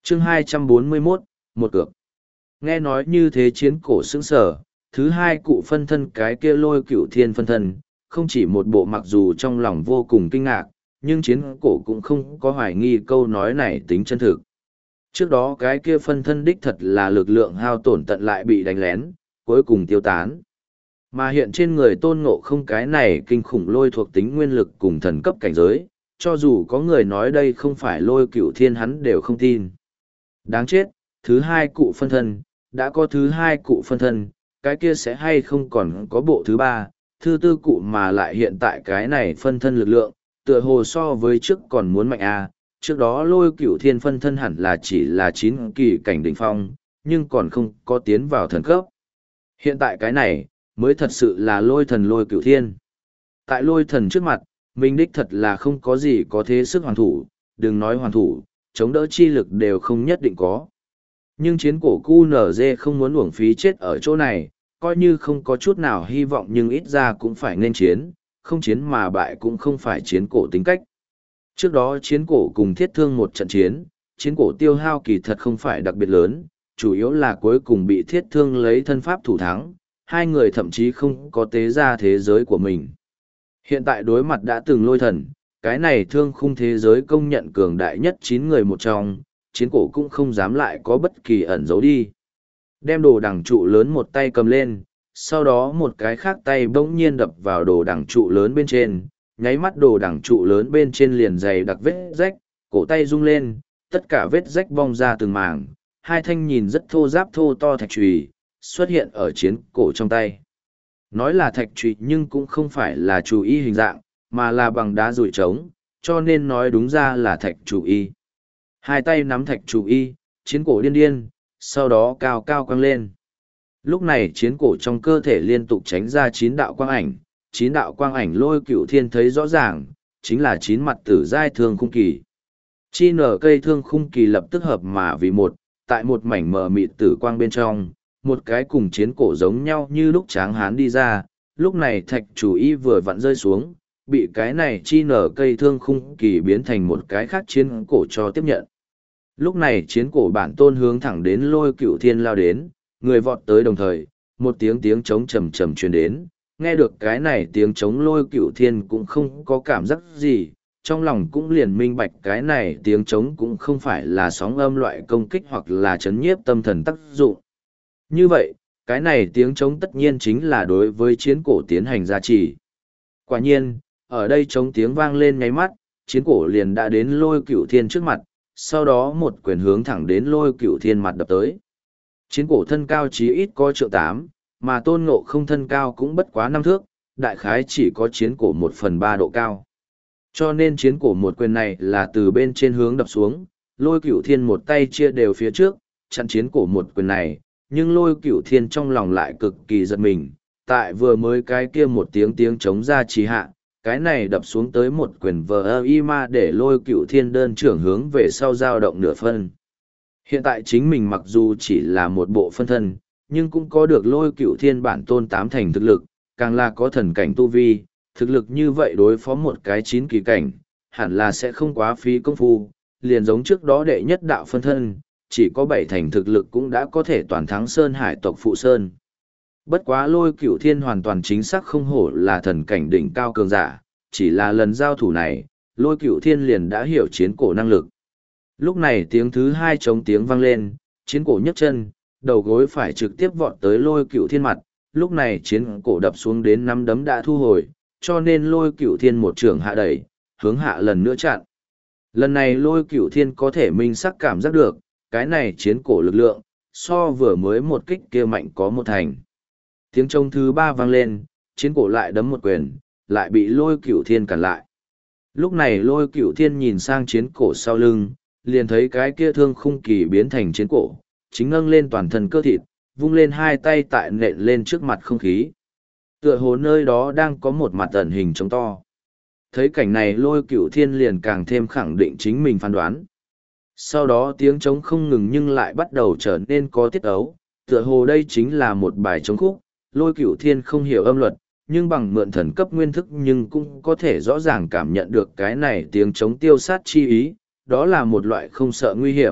chương 241, một cược. Nghe nói như thế chiến cổ sững sờ, thứ hai cụ phân thân cái kia Lôi Cửu Thiên phân thân, không chỉ một bộ mặc dù trong lòng vô cùng kinh ngạc, nhưng chiến cổ cũng không có hoài nghi câu nói này tính chân thực. Trước đó cái kia phân thân đích thật là lực lượng hao tổn tận lại bị đánh lén, cuối cùng tiêu tán. Mà hiện trên người Tôn Ngộ Không cái này kinh khủng lôi thuộc tính nguyên lực cùng thần cấp cảnh giới, cho dù có người nói đây không phải Lôi Cửu Thiên hắn đều không tin. Đáng chết, thứ hai cụ phân thân, đã có thứ hai cụ phân thân, cái kia sẽ hay không còn có bộ thứ ba, thứ tư cụ mà lại hiện tại cái này phân thân lực lượng, tựa hồ so với trước còn muốn mạnh à. Trước đó Lôi Cửu Thiên phân thân hẳn là chỉ là 9 kỳ cảnh đỉnh phong, nhưng còn không có tiến vào thần cấp. Hiện tại cái này, mới thật sự là lôi thần Lôi Cửu Thiên. Tại lôi thần trước mặt, mình đích thật là không có gì có thế sức hoàn thủ, đừng nói hoàn thủ, chống đỡ chi lực đều không nhất định có. Nhưng chiến cổ QNZ không muốn uổng phí chết ở chỗ này, coi như không có chút nào hy vọng nhưng ít ra cũng phải nên chiến, không chiến mà bại cũng không phải chiến cổ tính cách. Trước đó chiến cổ cùng thiết thương một trận chiến cổ tiêu hao kỳ thật không phải đặc biệt lớn, chủ yếu là cuối cùng bị thiết thương lấy thân pháp thủ thắng, hai người thậm chí không có tế ra thế giới của mình. Hiện tại đối mặt đã từng lôi thần, cái này thương khung thế giới công nhận cường đại nhất 9 người một trong, chiến cổ cũng không dám lại có bất kỳ ẩn giấu đi. Đem đồ đằng trụ lớn một tay cầm lên, sau đó một cái khác tay bỗng nhiên đập vào đồ đằng trụ lớn bên trên, nháy mắt đồ đằng trụ lớn bên trên liền dày đặc vết rách, cổ tay rung lên, tất cả vết rách bong ra từng mảng, hai thanh nhìn rất thô ráp thô to thạch chùy xuất hiện ở chiến cổ trong tay. Nói là thạch chùy nhưng cũng không phải là chù y hình dạng, mà là bằng đá rủi trống, cho nên nói đúng ra là thạch chù y. Hai tay nắm thạch chù y, chiến cổ điên điên, sau đó cao cao quăng lên. Lúc này chiến cổ trong cơ thể liên tục tránh ra 9 đạo quang ảnh, 9 đạo quang ảnh Lôi Cửu Thiên thấy rõ ràng, chính là 9 mặt tử giai thương khung kỳ. Chi nở cây thương khung kỳ lập tức hợp mà vì một, tại một mảnh mờ mịt tử quang bên trong, một cái cùng chiến cổ giống nhau như lúc tráng hán đi ra, lúc này thạch chủ y vừa vặn rơi xuống, bị cái này chi nở cây thương khung kỳ biến thành một cái khác chiến cổ cho tiếp nhận. Lúc này chiến cổ bản tôn hướng thẳng đến Lôi Cửu Thiên lao đến, người vọt tới đồng thời, một tiếng trống trầm trầm truyền đến, nghe được cái này tiếng trống Lôi Cửu Thiên cũng không có cảm giác gì, trong lòng cũng liền minh bạch cái này tiếng trống cũng không phải là sóng âm loại công kích hoặc là chấn nhiếp tâm thần tác dụng. Như vậy, cái này tiếng trống tất nhiên chính là đối với chiến cổ tiến hành gia trì. Quả nhiên, ở đây trống tiếng vang lên nháy mắt, chiến cổ liền đã đến Lôi Cửu Thiên trước mặt, sau đó một quyền hướng thẳng đến Lôi Cửu Thiên mặt đập tới. Chiến cổ thân cao chí ít có 1.8 trượng, mà Tôn Ngộ Không thân cao cũng bất quá 5 thước, đại khái chỉ có chiến cổ 1/3 độ cao. Cho nên chiến cổ một quyền này là từ bên trên hướng đập xuống, Lôi Cửu Thiên một tay chia đều phía trước, chặn chiến cổ một quyền này, nhưng Lôi Cửu Thiên trong lòng lại cực kỳ giật mình, tại vừa mới cái kia một tiếng chống ra trì hạ, cái này đập xuống tới một quyền vờ y ma để Lôi Cửu Thiên đơn trưởng hướng về sau dao động nửa phân. Hiện tại chính mình mặc dù chỉ là một bộ phân thân, nhưng cũng có được Lôi Cửu Thiên bản tôn 8 thành thực lực, càng là có thần cảnh tu vi, thực lực như vậy đối phó một cái 9 kỳ cảnh, hẳn là sẽ không quá phí công phu, liền giống trước đó đệ nhất đạo phân thân, chỉ có 7 thành thực lực cũng đã có thể toàn thắng Sơn Hải tộc Phụ Sơn. Bất quá Lôi Cửu Thiên hoàn toàn chính xác không hổ là thần cảnh đỉnh cao cường giả, chỉ là lần giao thủ này, Lôi Cửu Thiên liền đã hiểu chiến cổ năng lực. Lúc này tiếng thứ hai trống tiếng vang lên, chiến cổ nhấc chân, đầu gối phải trực tiếp vọt tới Lôi Cửu Thiên mặt, lúc này chiến cổ đập xuống đến nắm đấm đã thu hồi, cho nên Lôi Cửu Thiên một trường hạ đẩy, hướng hạ lần nữa chặn. Lần này Lôi Cửu Thiên có thể minh sắc cảm giác được, cái này chiến cổ lực lượng, so vừa mới một kích kia mạnh có một thành. Tiếng trống thứ ba vang lên, chiến cổ lại đấm một quyền, lại bị Lôi Cửu Thiên cản lại. Lúc này Lôi Cửu Thiên nhìn sang chiến cổ sau lưng, liền thấy cái kia thương khung kỳ biến thành chiến cổ, chính nâng lên toàn thân cơ thịt, vung lên hai tay tại nện lên trước mặt không khí. Tựa hồ nơi đó đang có một mặt ẩn hình trống to. Thấy cảnh này Lôi Cửu Thiên liền càng thêm khẳng định chính mình phán đoán. Sau đó tiếng trống không ngừng nhưng lại bắt đầu trở nên có tiết ấu, tựa hồ đây chính là một bài trống khúc. Lôi Cửu Thiên không hiểu âm luật, nhưng bằng mượn thần cấp nguyên thức nhưng cũng có thể rõ ràng cảm nhận được cái này tiếng trống tiêu sát chi ý, đó là một loại không sợ nguy hiểm,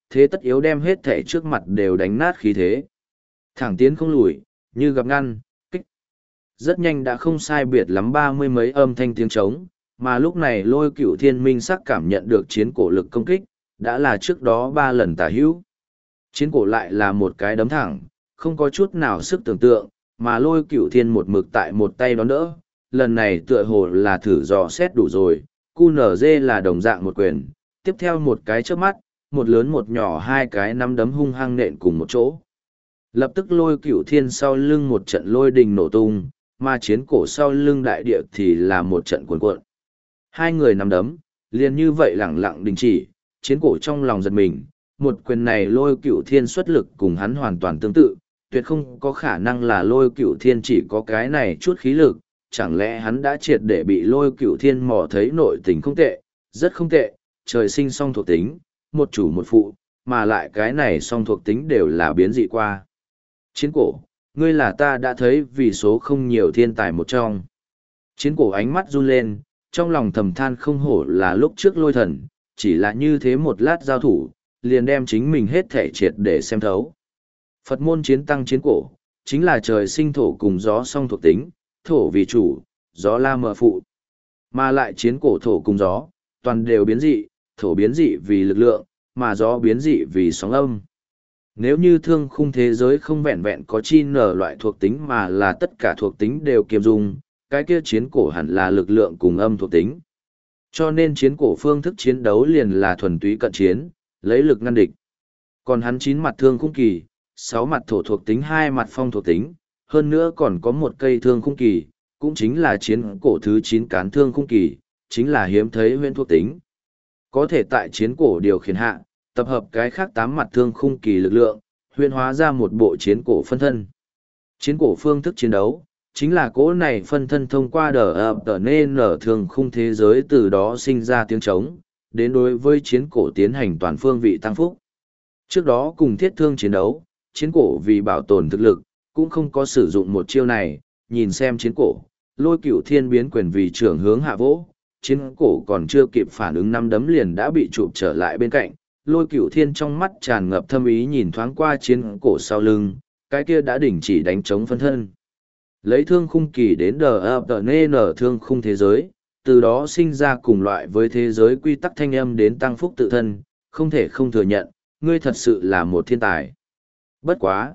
thế tất yếu đem hết thể trước mặt đều đánh nát khí thế. Thẳng tiến không lùi, như gặp ngăn, kích. Rất nhanh đã không sai biệt lắm 30 mấy âm thanh tiếng trống, mà lúc này Lôi Cửu Thiên minh sắc cảm nhận được chiến cổ lực công kích, đã là trước đó 3 lần tả hữu. Chiến cổ lại là một cái đấm thẳng, không có chút nào sức tưởng tượng, mà Lôi Cửu Thiên một mực tại một tay đón đỡ, lần này tựa hồ là thử dò xét đủ rồi, QNZ là đồng dạng một quyền, tiếp theo một cái chớp mắt, một lớn một nhỏ hai cái nắm đấm hung hăng nện cùng một chỗ. Lập tức Lôi Cửu Thiên sau lưng một trận lôi đình nổ tung, mà chiến cổ sau lưng đại địa thì là một trận cuồn cuộn. Hai người nắm đấm, liền như vậy lẳng lặng đình chỉ, chiến cổ trong lòng giật mình, một quyền này Lôi Cửu Thiên xuất lực cùng hắn hoàn toàn tương tự, tuyệt không có khả năng là Lôi Cửu Thiên chỉ có cái này chút khí lực, chẳng lẽ hắn đã triệt để bị Lôi Cửu Thiên mò thấy nội tình không tệ, rất không tệ, trời sinh song thuộc tính, một chủ một phụ, mà lại cái này song thuộc tính đều là biến dị qua. Chiến cổ, ngươi là ta đã thấy vì số không nhiều thiên tài một trong. Chiến cổ ánh mắt run lên, trong lòng thầm than không hổ là lúc trước Lôi Thần, chỉ là như thế một lát giao thủ, liền đem chính mình hết thể triệt để xem thấu. Phật môn chiến tăng chiến cổ, chính là trời sinh thổ cùng gió song thuộc tính, thổ vì chủ, gió la mờ phụ. Mà lại chiến cổ thổ cùng gió, toàn đều biến dị, thổ biến dị vì lực lượng, mà gió biến dị vì sóng âm. Nếu như thương khung thế giới không vẹn vẹn có chi nở loại thuộc tính mà là tất cả thuộc tính đều kiêm dung, cái kia chiến cổ hẳn là lực lượng cùng âm thuộc tính. Cho nên chiến cổ phương thức chiến đấu liền là thuần túy cận chiến, lấy lực ngăn địch. Còn hắn 9 mặt thương khung kỳ, 6 mặt thổ thuộc tính 2 mặt phong thuộc tính, hơn nữa còn có một cây thương khung kỳ, cũng chính là chiến cổ thứ 9 cán thương khung kỳ, chính là hiếm thấy huyễn thuộc tính. Có thể tại chiến cổ điều khiển hạ, tập hợp cái khác 8 mặt thương khung kỳ lực lượng, huyễn hóa ra một bộ chiến cổ phân thân. Chiến cổ phương thức chiến đấu, chính là cỗ này phân thân thông qua tờ nên nở thương khung thế giới từ đó sinh ra tiếng trống, đến đối với chiến cổ tiến hành toàn phương vị tăng phúc. Trước đó cùng thiết thương chiến đấu, chiến cổ vì bảo tồn thực lực, cũng không có sử dụng một chiêu này, nhìn xem chiến cổ, Lôi Cửu Thiên biến quyền vì trưởng hướng hạ vỗ, chiến cổ còn chưa kịp phản ứng năm đấm liền đã bị chụp trở lại bên cạnh, Lôi Cửu Thiên trong mắt tràn ngập thâm ý nhìn thoáng qua chiến cổ sau lưng, cái kia đã đình chỉ đánh chống phân thân. Lấy thương khung kỳ đến nên nở thương khung thế giới, từ đó sinh ra cùng loại với thế giới quy tắc thanh âm đến tăng phúc tự thân, không thể không thừa nhận, ngươi thật sự là một thiên tài. Bất quá,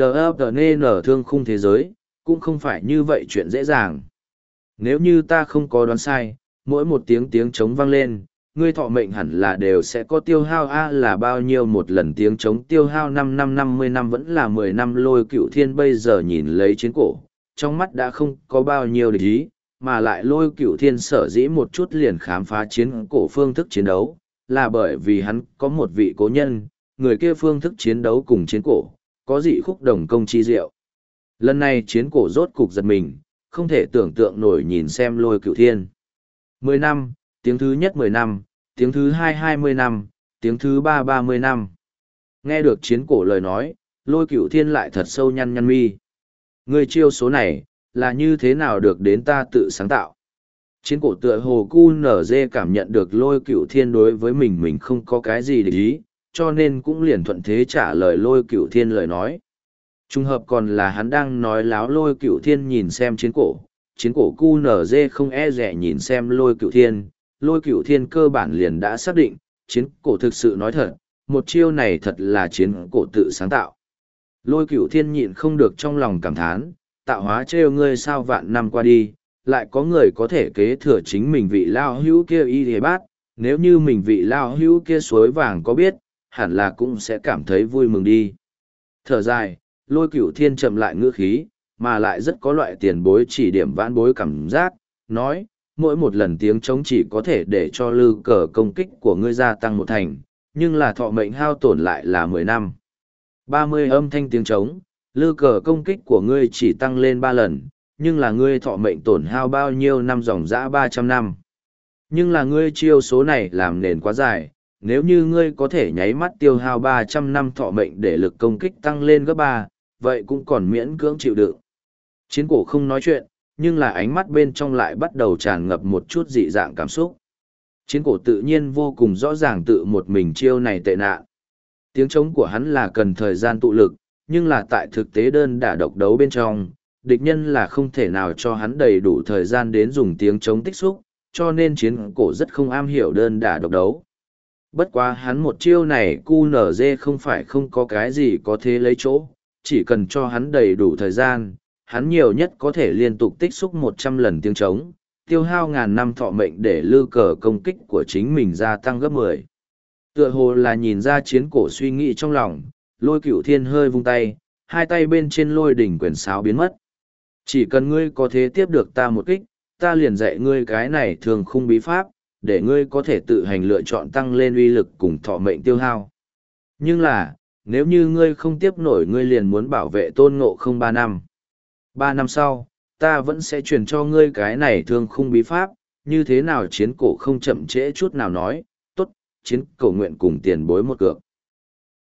nên nở thương khung thế giới, cũng không phải như vậy chuyện dễ dàng. Nếu như ta không có đoán sai, mỗi một tiếng tiếng trống vang lên, ngươi thọ mệnh hẳn là đều sẽ có tiêu hao A là bao nhiêu một lần tiếng trống tiêu hao 5 năm 50 năm vẫn là 10 năm. Lôi Cửu Thiên bây giờ nhìn lấy chiến cổ, trong mắt đã không có bao nhiêu địch ý, mà lại Lôi Cửu Thiên sở dĩ một chút liền khám phá chiến cổ phương thức chiến đấu, là bởi vì hắn có một vị cố nhân, người kia phương thức chiến đấu cùng chiến cổ, có dị khúc đồng công chi diệu. Lần này chiến cổ rốt cục giật mình, không thể tưởng tượng nổi nhìn xem Lôi Cửu Thiên. 10 năm, tiếng thứ nhất 10 năm, tiếng thứ hai 20 năm, tiếng thứ ba 30 năm. Nghe được chiến cổ lời nói, Lôi Cửu Thiên lại thật sâu nhăn nhăn mi. Người chiêu số này, là như thế nào được đến ta tự sáng tạo? Chiến cổ tựa hồ QNZ cảm nhận được Lôi Cửu Thiên đối với mình không có cái gì để ý, cho nên cũng liền thuận thế trả lời Lôi Cửu Thiên lời nói. Trung hợp còn là hắn đang nói láo. Lôi Cửu Thiên nhìn xem chiến cổ QNZ không e rẻ nhìn xem Lôi Cửu Thiên, Lôi Cửu Thiên cơ bản liền đã xác định, chiến cổ thực sự nói thật, một chiêu này thật là chiến cổ tự sáng tạo. Lôi Cửu Thiên nhịn không được trong lòng cảm thán, tạo hóa trêu ngươi sao vạn năm qua đi, lại có người có thể kế thừa chính mình vị lao hữu kia y hề bát, nếu như mình vị lao hữu kia suối vàng có biết, hẳn là cũng sẽ cảm thấy vui mừng đi. Thở dài, Lôi Cửu Thiên chậm lại ngữ khí, mà lại rất có loại tiền bối chỉ điểm vãn bối cảm giác, nói, mỗi một lần tiếng trống chỉ có thể để cho lư cờ công kích của ngươi gia tăng 1 thành, nhưng là thọ mệnh hao tổn lại là 10 năm. 30 âm thanh tiếng trống, lư cờ công kích của ngươi chỉ tăng lên 3 lần, nhưng là ngươi thọ mệnh tổn hao bao nhiêu năm dòng dã 300 năm. Nhưng là ngươi chiêu số này làm nền quá dài, nếu như ngươi có thể nháy mắt tiêu hao 300 năm thọ mệnh để lực công kích tăng lên gấp 3, vậy cũng còn miễn cưỡng chịu đựng. Chiến cổ không nói chuyện, nhưng là ánh mắt bên trong lại bắt đầu tràn ngập một chút dị dạng cảm xúc. Chiến cổ tự nhiên vô cùng rõ ràng tự một mình chiêu này tệ nạn. Tiếng trống của hắn là cần thời gian tụ lực, nhưng là tại thực tế đơn đả độc đấu bên trong, địch nhân là không thể nào cho hắn đầy đủ thời gian đến dùng tiếng trống tích xúc, cho nên chiến cổ rất không am hiểu đơn đả độc đấu. Bất quá hắn một chiêu này QNZ không phải không có cái gì có thể lấy chỗ, chỉ cần cho hắn đầy đủ thời gian, hắn nhiều nhất có thể liên tục tích xúc 100 lần tiếng trống, tiêu hao ngàn năm thọ mệnh để lư cờ công kích của chính mình gia tăng gấp 10. Tựa hồ là nhìn ra chiến cổ suy nghĩ trong lòng, Lôi Cửu Thiên hơi vung tay, hai tay bên trên lôi đỉnh quyển sáo biến mất. Chỉ cần ngươi có thể tiếp được ta một kích, ta liền dạy ngươi cái này thường khung bí pháp, để ngươi có thể tự hành lựa chọn tăng lên uy lực cùng thọ mệnh tiêu hao. Nhưng là, nếu như ngươi không tiếp nổi, ngươi liền muốn bảo vệ Tôn Ngộ Không 3 năm. 3 năm sau, ta vẫn sẽ truyền cho ngươi cái này thương khung bí pháp, như thế nào chiến cổ không chậm trễ chút nào nói, tốt, chiến cổ nguyện cùng tiền bối một cược.